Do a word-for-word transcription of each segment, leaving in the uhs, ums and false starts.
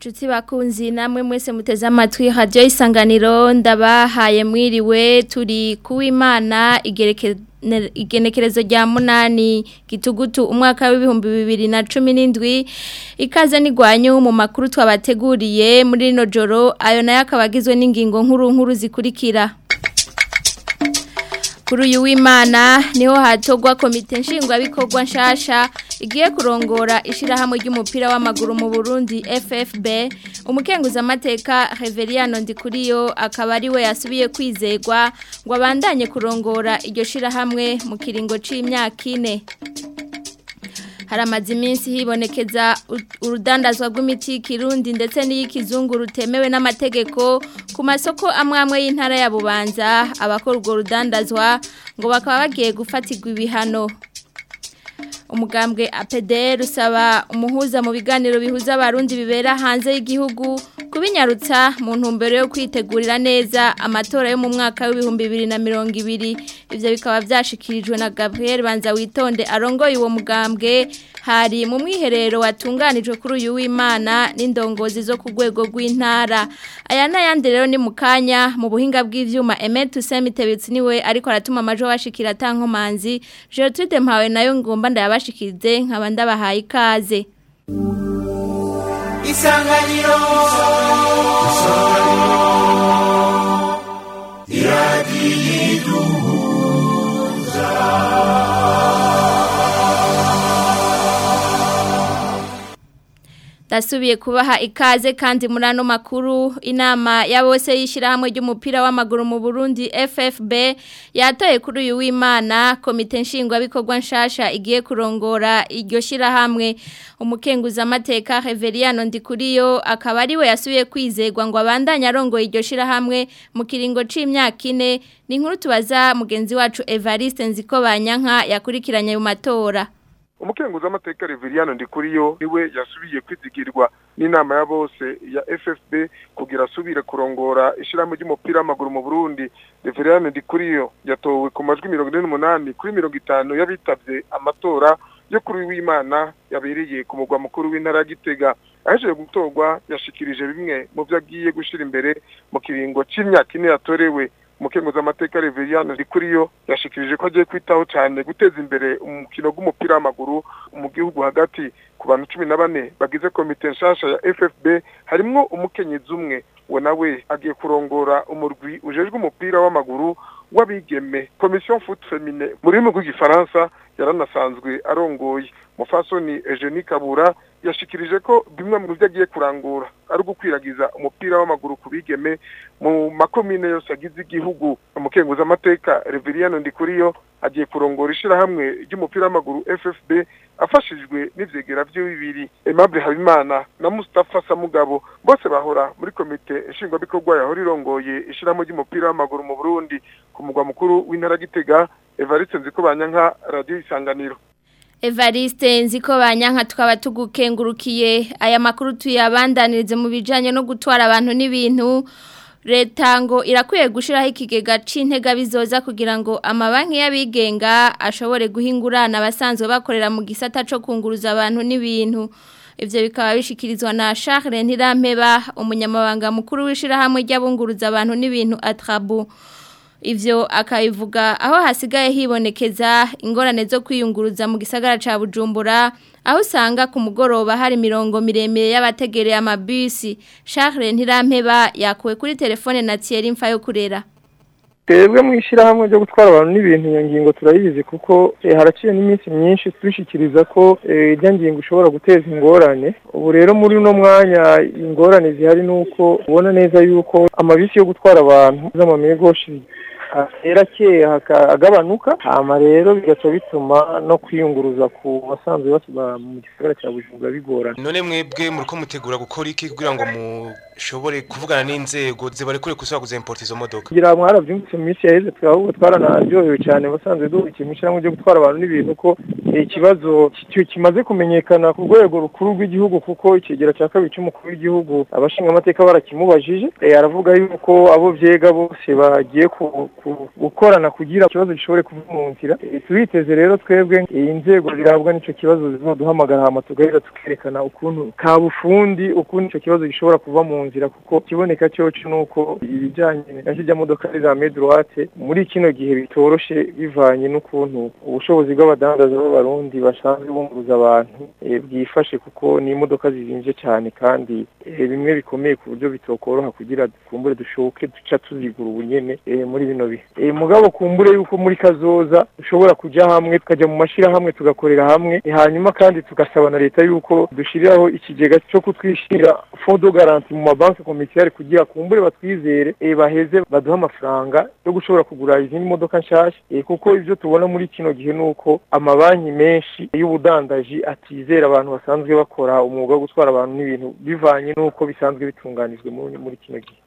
Nshuti bakunzi namwe mwese muteze amatwi radio isanganiro ndabahaye mwiriwe turi kuwimana igereke igenekerezo rya munani gitugutu umwaka w'ibihumbi bibiri na cumi n'indwi ikaze nigwanyu mu makuru twabateguriye muri no joro ayo nayo akabagizwe n'ingingo nkuru nkuru zikurikira. Kuri uyu w'Imana niho hatogwa komite nshingwa bikorwa nshasha igiye kurongora ishirahamwe ry'umupira w'amaguru mu Burundi F F B. Umukenguza amateka Reveriano Ndikuriyo akaba ari we yasubiye kwizegwa ngo abandanye kurongora iryo shirahamwe mu kiringo c'imyaka ine. Haramaze iminsi hibonekeza urudandazwa rw'imiti kirundi ndetse n'iy'ikizungu rutemewe n'amategeko ku masoko amwamwe y'intara ya Bubanza abakora urwo rudandazwa ngo bakaba bagiye gufatirwa ibihano. Umugambwe A P D rusaba umuhuza mu biganiro bihuza abarundi bibera hanze y'igihugu kubinyarutsa mu ntumbero yo kwitegurira neza amatora yo mu mwaka w'ibihumbi bibiri na mirongo ibiri. Ivyo bikaba vyashikirijwe na Gabriel Banza witonde arongoye uwo mugambwe hari mu mwiherero watunganijwe kuri uyu w'Imana n'indongozi zo ku rwego rw'intara. Aya n'ayandi rero ni mukanya mu buhinga bw'ivyuma Emetu Semitebitsi niwe ariko aratuma amajo bashikira tankomanzi Gertrude Mpawe nayo ngomba ndabashikirize nkaba ndabahaye ikaze. Isanganiro Iradiduza Dasubiye kubaha ikaze kandi murano makuru inama ya bose yishirahamwe ry'umupira w'amaguru mu Burundi F F B yatoye kuri uyu w'Imana komite nshingwa bikorwa nshasha igiye kurongora iryo shirahamwe. Umukenguza amateka Reveriano Ndikuriyo akaba ari we yasubiye kwizegwa ngo abandanye arongoye iryo shirahamwe mu kiringo c'imyaka ine. Ni inkuru tubaza mugenzi wacu Evariste Nzikobanyanka yakurikiranye mu matora. Umukenguza amateka Reveriano Ndikuriyo niwe yasubiye kwizigirwa n'inama ya bose ya F F B kugira asubire kurongora ishirahamwe ry'umupira w'amaguru mu Burundi. Reveriano Ndikuriyo yatowe ku majwi mirongo ine n'umunani kuri mirongo itanu y'abitavye amatora yo kuri w'Imana yabereye ku mugwa mukuru w'intara Gitega. Ahejeje gutorwa yashikirije bimwe mu byo agiye gushira imbere mu kiringo c'imyaka ine yatorewe. Umukenguza amateka Reveriano Ndikuriyo yashikirije ko agiye kwitaho cyane guteza imbere umukino w'umupira w'amaguru mu gihugu hagati. Ku bantu cumi na bane bagize komite nshasha ya F F B harimwo umukenyezi umwe we nawe agiye kurongora umurwi ujejwe umupira w'amaguru w'abigeme Commission Foot Féminin muri mu rw'igifaransa yaranasanzwe arongoye. Mufasoni Eugenie Kabura yashikirije ko bimwe mu byo agiye kurangura ari gukwiragiza umupira w'amaguru kubigeme mu makomine yose agize igihugu. Umukenguza amateka Reveriano Ndikuriyo agiye kurongora ishirahamwe ry'umupira w'amaguru F F B afashijwe n'ivyegera byo bibiri Aimable Habimana na Mustafa Samugabo bose bahora muri komite nshingwa bikorwa yahora irongoye ishirahamwe ry'umupira w'amaguru mu Burundi ku mugwa mukuru w'intara Gitega. Evariste Nzikobanyanka Radio Isanganiro. Evariste Nzikobanyanka tukaba tugukengurukiye aya makuru tuyabandanirize mu bijanye no gutwara abantu n'ibintu. Leta ngo irakwiye gushiraho ikigega c'intega bizoza kugira ngo amabanki y'abigenga ashobore guhingurana abasanzwe bakorera mu gisata co kunguruza abantu n'ibintu. Ivyo bikaba bishikirizwa na Charles Ntirampeba umunyamabanga mukuru w'ishirahamwe ry'abunguruza abantu n'ibintu Atrabu. Ivyo akayivuga aho hasigaye hibonekeza ingorane zo kwiyunguruza mu gisagara ca Bujumbura aho usanga ku mugoroba hari mirongo miremire y'abategereye amabisi. Charles Ntirampeba yakuwe kuri telefone na Thierry Mfayo kurera. Twebwe mu ishirahamwe ryo gutwara abantu n'ibintu iyo ngingo turayizi kuko eh, haraciye n'iminsi myinshi twishikiriza ko irya eh, ngingo ushobora guteza ingorane. Ubu rero muri uno mwanya ingorane zihari nuko ubona neza yuko amabisi yo gutwara abantu z'amamegoshi era ke agabanuka hama rero bigaca bituma no kwiyunguruza ku basanzwe basuba mu gisagara cya Bujumbura bigorana. None mwebwe muriko mutegura gukora iki kugira ngo bashobore kuvugana n'inzego zibarekure kusaba kuzimporta izo modoka kugira mwaravyumvise mu minsi yaheze twahubwo twaranaryohewe cyane basanzwe duhurikiye mu ishyirahamwe ryo gutwara abantu n'ibintu ko ikibazo kimaze kumenyekana ku rwego rukuru rw'igihugu kuko ikigera cya kabiri cy'umukuru w'igihugu abashinga amateka barakimubajije aravuga yuko abo vyega bose bagiye gukorana kugira ikibazo gishobore kuva mu nzira tubiteze rero twebwe inzego zirabwa n'ico kibazo zizoduhamagara hama tugahera tukerekana ukuntu ka bufundi ukuntu ico kibazo gishobora kuva mu nzira kuko kiboneka cyo nuko ibijanye n'ashijya modoka za medroite muri kino gihe bitoroshe bivanye n'ukuntu ubushobozi bw'abadandaza b'abarundi basanzwe bunguruza abantu bwifashe kuko ni imodoka zizinje cyane kandi bimwe bikomeye ku buryo bitokoroha kugira kumbure dushoke duca tuzigura ubunyene muri bino bihe mugabo kumbure yuko muri kazoza ushobora kuja hamwe tukaja mu mashira hamwe tugakorera hamwe hanyuma kandi tugasaba na leta yuko dushiriraho ikigega cyo kutwishira fond de garantie mu mabanki commerciale kugira kumbure batwizere baheze baduha amafaranga yo gushobora kugura izindi modoka nshasha kuko ivyo tubona muri kino gihe nuko amabanki menshi y'ubudandaji atizera abantu basanzwe bakora umwuga wo gutwara abantu n'ibintu bivanye nuko bisanzwe bitunganijwe muri kino gihe.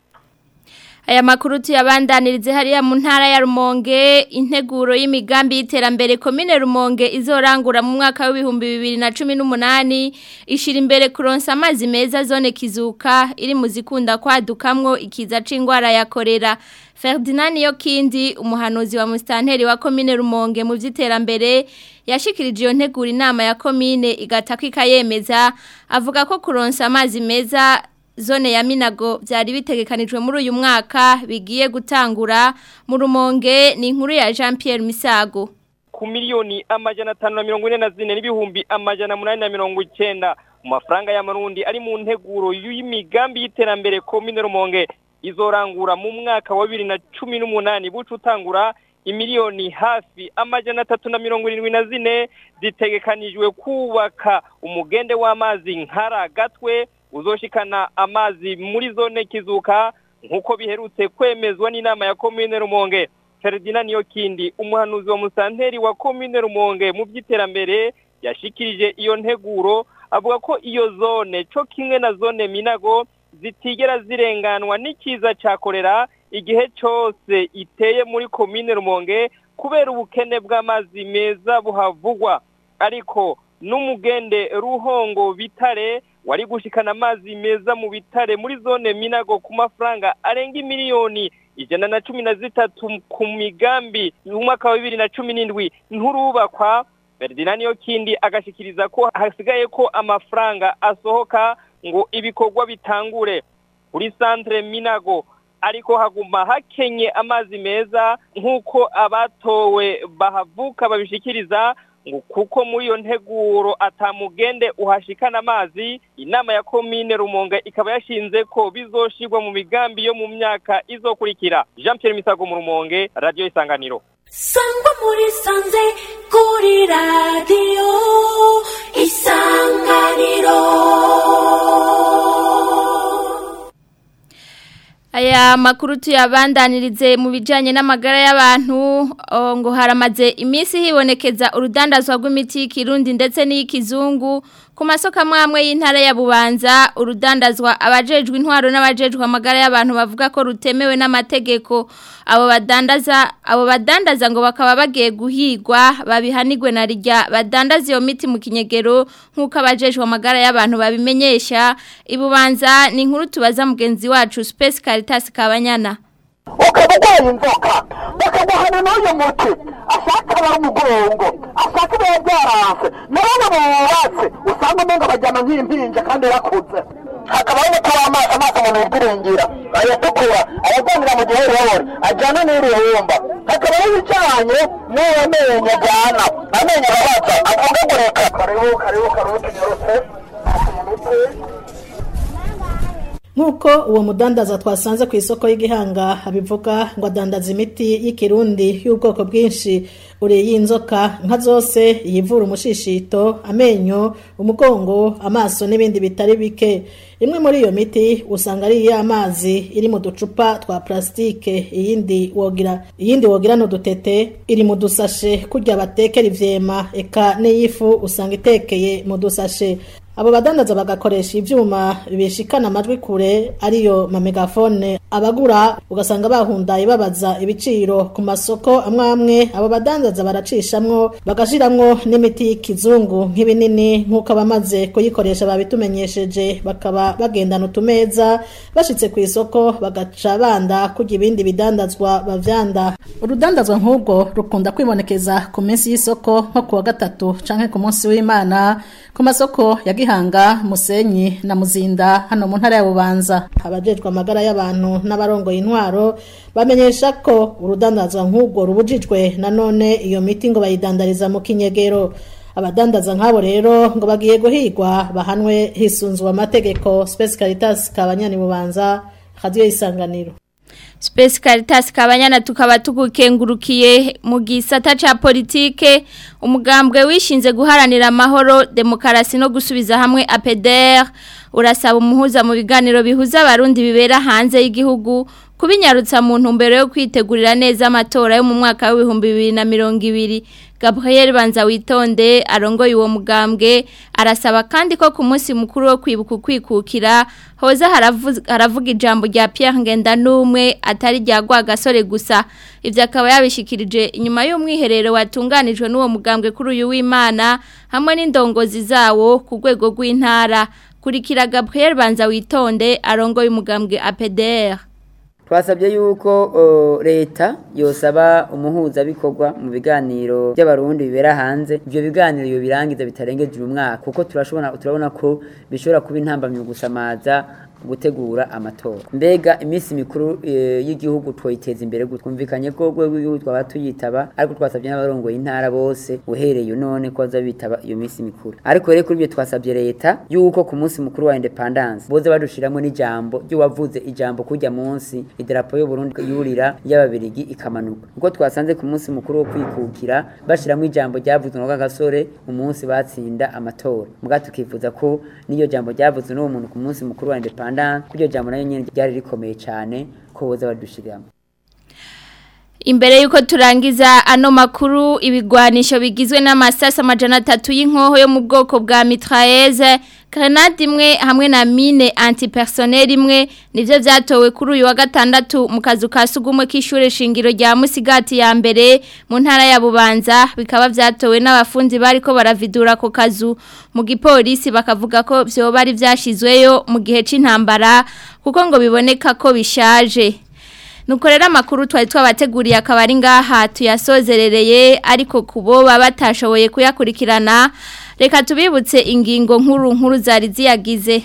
Aya makuru tuyabandanirize hariya mu ntara ya Rumonge integuro y'imigambi y'iterambere komine Rumonge izorangura mu mwaka w'ibihumbi bibiri na cumi n'umunani ishira imbere kuronsa amazi meza zone Kizuka iri mu zikunda kwadukamwo ikiza c'ingwara ya korera. Ferdinand Yokindi umuhanuzi wa mustanteri wa komine Rumonge mu vy'iterambere yashikirije iyo nteguro inama ya komine igataka ikayemeza avuga ko kuronsa amazi meza zone ya Minago byari bitegekanijwe muri uyu mwaka bigiye gutangura mu Rumonge ni inkuru ya Jean Pierre Misago ku miliyoni amajana atanu na mirongo ine na zine n'ibihumbi amajana munani na mirongo icyenda mu mafaranga y'amarundi ari mu nteguro y'imigambi y'iterambere komine Rumonge izorangura mu mwaka wa bibiri na cumi n'umunani bucu utangura imiliyoni hafi amajana atatu na mirongo irindwi na zine zitegekanijwe kubaka umugende w'amazi nkara gatwe uzoshikana amazi muri zone Kizuka nkuko biherutse kwemezwa n'inama ya komine Rumonge. Ferdinand Yokindi umuhanuzi wa musanteri wa komine Rumonge mu by'iterambere yashikirije iyo nteguro avuga ko iyo zone cyo kimwe na zone Minago zitigera zirenganwa n'ikiza cyakorera igihe cyose iteye muri komine Rumonge kubera ubukene bw'amazi meza buhavugwa ariko n'umugende Ruhongo Bitare wari gushikana amazi meza mu bitare muri zone Minago ku mafaranga arenga miliyoni ijana na cumi na zitatu ku migambi mu mwaka wa bibiri na cumi n'indwi nturubakwa. Ferdinand Yokindi agashikiriza ko hasigaye ko amafaranga asohoka ngo ibikorwa bitangure kuri centre Minago ariko haguma hakenye amazi meza nkuko abatowe bahavuka babishikiriza ngo kuko muri iyo nteguro atamugende uhashikana amazi. Inama ya komine Rumonge ikaba yashinze ko bizoshirwa mu migambi yo mu myaka izokurikira. Jean Pierre Misago mu Rumonge, Radio Isanganiro. Sangwa muri sanze kuri radio Isanganiro. Aya makuru tuyabandanirize mu bijanye n'amagara y'abantu ngo haramaze imisi hibonekeza urudandazwa rw'imiti y'ikirundi ndetse n'iy'ikizungu ku masoko amwe y'intara ya Bubanza. Urudandazwa abajejwe intwaro n'abajejwe amagara y'abantu bavuga ko rutemewe n'amategeko. Abo badandaza abo badandaza ngo bakaba bagiye guhigwa babihanigwe na rijya badandaza iyo miti mu kinyegero nk'uko abajejwe amagara y'abantu babimenyesha. Ibubanza ni inkuru tubaza mugenzi wacu Space Caritas Kabanyana. Ukabugwaye inzoka bakaguhana n'uyu muti ashaka bari umugongo ashaka ibyaranse nabona mu bubatse usanga umenga bajyana nk'impinja kandi yakuze hakabaho umuti w'amazi amazi umuntu yibwiringira ayatukura ayagwanira mu giherihori ajyana n'irihumba hakabaho ibijyanye n'amenyo ajyana amenyo arabaza akungagurika karibu karibu karibu tunyarutse Nkuko uwo mudandaza twasanze ku isoko y'igihanga abivuga ngo adandaza imiti y'ikirundi y'ubwoko bwinshi uri y'inzoka nka zose yivura umushishito amenyo umugongo amaso n'ibindi bitari bike. Imwe muri iyo miti usanga ari y'amazi iri mu ducupa twa plastike iyindi wogira iyindi wogira no dutete iri mu dusashe kurya batekera ivyema eka n'iyifu usanga itekeye mu dusashe. abo badandaza bagakoresha ivyuma bishikana amajwi kure ariyo mamegafone abagura ugasanga bahundaye babaza ibiciro ku masoko amwe amwe abo badandaza baracishamwo bagashiramwo n'imiti y'ikizungu nk'ibinini nk'uko abamaze kuyikoresha babitumenyesheje bakaba bagendana utumeza bashitse ku isoko bagaca banda kugira ibindi bidandazwa bavyanda urudandazwa nk'ubwo rukunda kwibonekeza ku minsi y'isoko nko kuwa gatatu canke ku munsi w'Imana ku masoko ya Gihanga Musenyi na Muzinda hano mu ntara ya Bubanza abajejwe amagara y'abantu n'abarongoye intwaro bamenyesha ko urudandazwa nk'ubwo rubujijwe nanone iyo miti ngo bayidandariza mu kinyegero abadandaza nk'abo rero ngo bagiye guhigwa bahanwe hisunzwe amategeko Space Caritas Kabanyani Bubanza Radio Isanganiro. Space Caritas Kabanyana tukaba tugukengurukiye mu gisata ca politike umugambwe wishinze guharanira amahoro demokarasi no gusubiza hamwe A P D R urasaba umuhuza mu biganiro bihuza abarundi bibera hanze y'igihugu kubinyarutsa mu ntumbero yo kwitegurira neza amatora yo mu mwaka wa bibiri bibiri na mirongo ibiri. Gabriel Banza witonde arongoye uwo mugambwe arasaba kandi ko ku munsi mukuru wo kwibuka kwikukira hoza haravuga ijambo rya Pierre Ngendanumwe atari rya Rwagasore gusa ivyo akaba yabishikirije inyuma y'umwiherero watunganijwe n'uwo mugambwe kuri uyu w'Imana hamwe n'indongozi zawo ku rwego rw'intara kurikira Gabriel Banza witonde arongoye umugambwe A P D R. Twasabye yuko uh, leta yosaba umuhuza bikorwa mu biganiro by'abarundi bibera hanze ibyo biganiro yo birangiza bitarengeje umwaka kuko turashobora turabona ko bishobora kuba intambamye gusamaza gutegura amatora mbega iminsi mikuru e, y'igihugu twoyiteza imbere gutwumvikanye ko gwe w'igihugu twaba tuyitaba ariko twasabye n'abarongo y'intara bose uhereye none ko aza bitaba iyo minsi mikuru ariko rero kuri byo twasabye leta yuko ku munsi mukuru wa independence boze badushiramo n'ijambo ryo wavuze ijambo kujya munsi idarapo y'u Burundi yurira y'ababirigi ikamanuka uko twasanze ku munsi mukuru wo kwikukira bashiramo ijambo ryavuzwe no Gasore umunsi batsinda amatora muga tukifuza ko niyo jambo ryavuzwe n'uwo muntu ku munsi mukuru wa independence kujya jambo nayo nyene ryari rikomeye cyane ko boza badushiramo. Imbere yuko turangiza ano makuru ibigwanisho bigizwe n'amasasa amajana atatu y'inkoho yo mu bwoko bwa mitrailleuses grenade imwe hamwe na mine antipersonnel imwe nivyo vyatowe kuri uyu wa gatandatu mu kazu kasugumwe k'ishure shingiro rya Musigati ya mbere mu ntara ya Bubanza bikaba vyatowe n'abafunzi bariko baravidura ko kazu mu gipolisi bakavuga ko vyo bari vyashizweyo mu gihe c'intambara kuko ngo biboneka ko bishaje. Nukorera makuru twari twabateguriye akabari ngaha tuyasozerereye ariko kuboba batashoboye kuyakurikirana reka tubibutse ingingo nkuru nkuru zari ziyagize.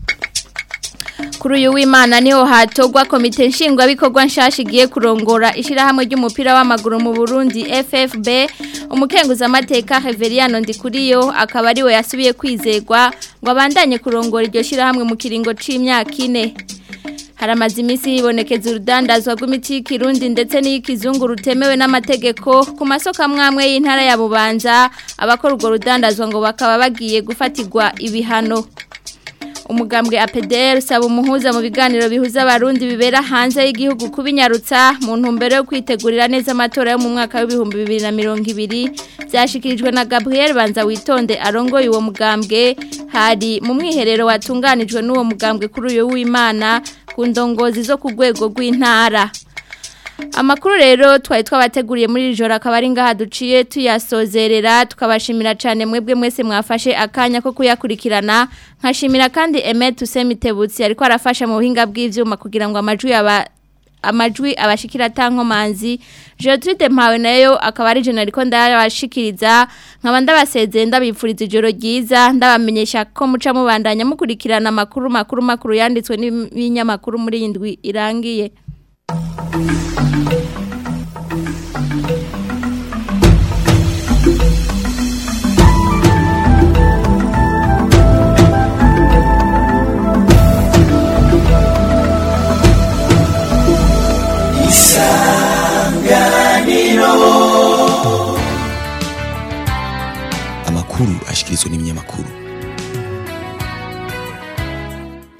Kuri uyu w'Imana niho hatogwa komite nshingwa bikorwa nshasha igiye kurongora ishirahamwe ry'umupira w'amaguru mu Burundi F F B umukenguza amateka Reveriano Ndikuriyo akaba ari we yasubiye kwizegwa ngo abandanye kurongora iryo shirahamwe mu kiringo c'imyaka ine. Haramazi imisi hibonekeza urudandazwa rw'imiti y'ikirundi ndetse n'iy'ikizungu rutemewe n'amategeko ku masoko amwe y'intara ya Bubanza abakora urwo rudandazwa ngo bakaba bagiye gufatirwa ibihano. Umugambwe A P D R usaba umuhuza mu biganiro bihuza abarundi bibera hanze y'igihugu kubinyarutsa mu ntumbero yo kwitegurira neza amatora yo mu mwaka wa bibiri na mirongo ibiri byashikirijwe na Gabriel Banza witonde arongoye uwo mugambwe hari mu mwiherero watunganijwe n'uwo mugambwe kuri uyu w'Imana ku ndongozi zo ku rwego rw'intara. Amakuru rero twari twabateguriye muri ijoro akaba ari ngaha duciye tuyasozerera tukabashimira cyane mwebwe mwese mwafashe akanya ko kuyakurikirana nkashimira kandi Emet Usemitebutsi ariko arafasha mu buhinga bw'ivyuma kugira ngo amajwi aba amajwi abashikira tankomanzi Gertrude Mpawe nayo akaba ari jena ariko ndabashikiriza nkaba ndabasezeye ndabipfuriza ijoro ryiza ndabamenyesha ko muca mubandanya mukurikirana amakuru makuru makuru yanditswe n'ibinyamakuru muri indwi irangiye. Amakuru ashikirizwa n'ibinyamakuru.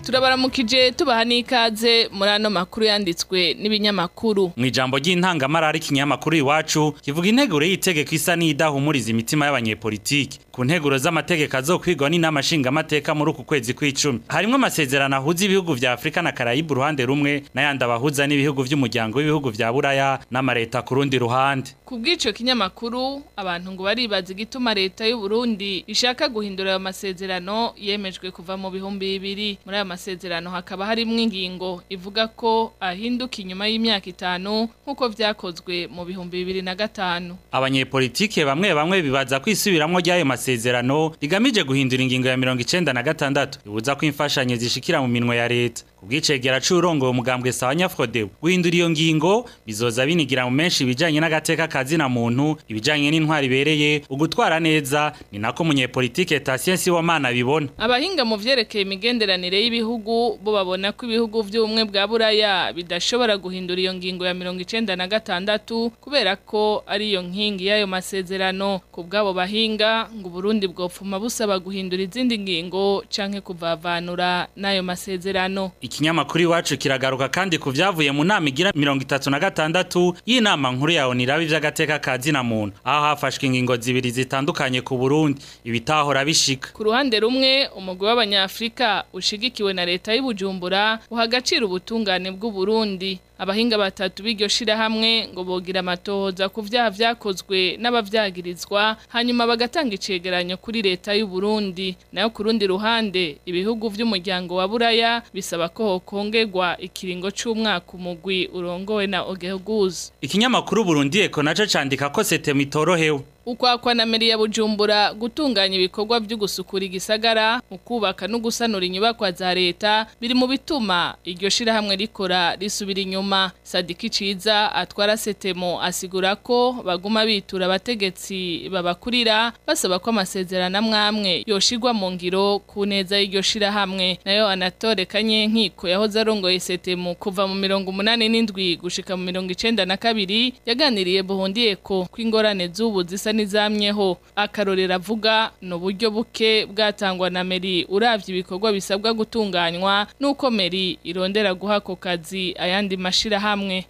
turabaramukije tubaha n'ikaze muri ano makuru yanditswe n'ibinyamakuru. Mu ijambo ry'intangamara ari kinyamakuru iwacu kivuga integuro y'itegeko isa n'idahumuriza imitima y'abanyepolitiki ku nteguro z'amategeko azokwigwa n'inama nshingamateka muri uku kwezi kw'icumi. Harimwo amasezerano ahuza ibihugu vya Afrika na Karayibu ruhande rumwe n'ayandi abahuza n'ibihugu vy'umuryango w'ibihugu vya Buraya n'amareta ku rundi ruhande. Kubw'ico kinyamakuru abantu ngo baribaza igituma leta y'u Burundi ishaka guhindura ayo masezerano yemejwe kuva mu bihumbi bibiri. Muri ayo masezerano hakaba harimwo ingingo ivuga ko ahinduka inyuma y'imyaka itanu nk'uko vyakozwe mu bihumbi bibiri na gatanu. Abanyepolitike bamwe bamwe bibaza kwisubiramwo ry'ayo masezerano rigamije guhindura ingingo ya mirongo icenda na gatandatu ibuza ko imfashanyo zishikira mu minwe ya leta. Kubw'icegera c'urongoye umugambwe Sawanya Frodebu guhindura iyo ngingo bizoza binigira mu menshi ibijanye n'agateka kazina muntu, ibijanye n'intwari ibereye, ugutwara neza, ni nako munyepolitike Tatien Sibomana bibona. Abahinga mu vyerekeye imigenderanire y'ibihugu bo babona ko ibihugu vy'ubumwe bwa Buraya bidashobora guhindura iyo ngingo ya mirongo icenda na gatandatu kubera ko ari iyo nkingi y'ayo masezerano. Ku bwabo bahinga ngo Burundi bwopfuma busaba guhindura izindi ngingo canke kuvavanura n'ayo masezerano. Ikinyamakuru iwacu kiragaruka kandi ku vyavuye mu nama igira mirongo itatu na gatandatu y'inama nkuru ya Onirabi vy'agateka kazina muntu aho hafashwe ingingo zibiri zitandukanye ku Burundi ibitahora bishika. Ku ruhande rumwe umugwi w'abanyafrika ushigikiwe na leta y'Ibujumbura uhagacira ubutungane bw'u Burundi. Abahinga batatu b'iryo shirahamwe ngo bogira amatohoza ku vyaha vyakozwe n'abavyagirizwa hanyuma bagatanga icegeranyo kuri leta y'u Burundi. Nayo ku rundi ruhande ibihugu vy'umuryango wa Buraya bisaba ko hokongerwa ikiringo c'umwaka umugwi urongowe na Ogehuguzi. Ikinyamakuru Burundi Eko naco candika ko Setemu itorohewe. Ukwakwa na meri ya Bujumbura gutunganya ibikorwa byo gusukura igisagara, ukubaka no gusanura inyubakwa za leta biri mu bituma iryo shirahamwe rikora risubira inyuma. Sadiki Ciza atwara Setemo asigura ko baguma bitura abategetsi babakurira basaba ko amasezerano amwamwe yoshirwa mu ngiro ku neza y'iryo shirahamwe. Nayo Anatole Kanyenkiko yahoze arongoye Setemo kuva mu mirongo umunani n'indwi gushika mu mirongo icenda na kabiri yaganiriye Burundi Eko kw'ingorane z'ubu zisa nizamyeho. Akarorera avuga no buryo buke bwatangwa na meri uravye ibikorwa bisabwa gutunganywa nuko meri irondera guhako kazi ayandi mashira hamwe.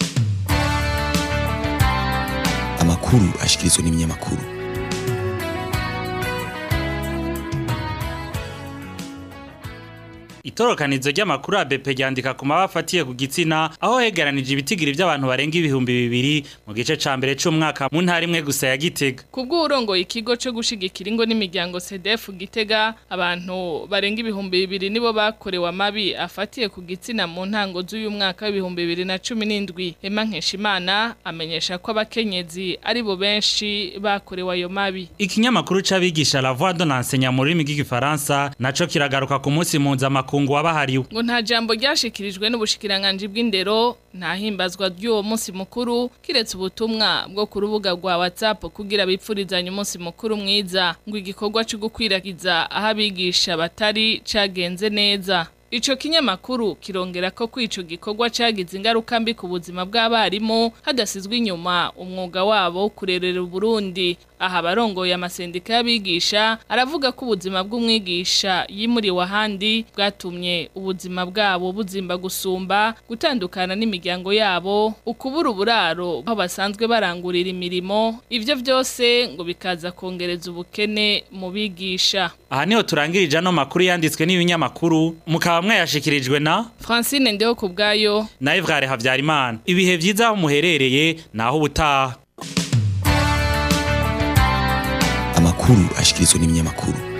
Amakuru ashikirizwa n'ibinyamakuru. Itorokanizo ry'amakuru ya B P ryandika ku mabafatiye ku gitsina aho hegeranije ibitigiri by'abantu barenga ibihumbi bibiri mu gice ca mbere c'umwaka mu ntara imwe gusa ya Gitega. Kubwo urongoye ikigo cyo gushigikira ingo n'imiryango C D F Gitega abantu barenga ibihumbi bibiri nibo bakorewe amabi afatiye ku gitsina mu ntango z'uyu mwaka w'ibihumbi bibiri na cumi n'indwi. Emma Nkeshimana amenyesha ko abakenyezi ari bo benshi bakorewe ayo mabi. Ikinyamakuru c'abigisha La Voix de l'enseignant mu rurimi rw'igifaransa naco kiragaruka ku munsi mpuzamakungu wabahariwe. Ngo nta jambo ryashikirijwe n'ubushikiranganje bw'indero nta himbazwa ry'uwo munsi mukuru kiretse ubutumwa bwo ku rubuga rwa WhatsApp kugira bipfurizanye umunsi mukuru mwiza. Ngo igikorwa cyo gukwiragiza aho abigisha batari cagenze neza. Ico kinyamakuru kirongera ko kwico gikorwa cagize ingaruka mbi ku buzima bw'abarimu hadasizwe inyuma umwuga wabo kurerera Burundi. Aha barongoye amasendika y'abigisha aravuga ko ubuzima bw'umwigisha yimuriwe ahandi bwatumye ubuzima bwabo buzimba gusumba gutandukana n'imiryango yabo ukubura uburaro aho basanzwe barangurira imirimo. Ivyo vyose ngo bikaza kongereza ubukene mu bigisha. Aha niho turangirije ano makuru yanditswe n'ibinyamakuru mukaba mwayashikirijwe na Francine Ndeho kubgayo na Evrare Havyarimana. Ibihe vyiza aho muherereye naho ubutaha. Amakuru ashikirizwa n'ibinyamakuru.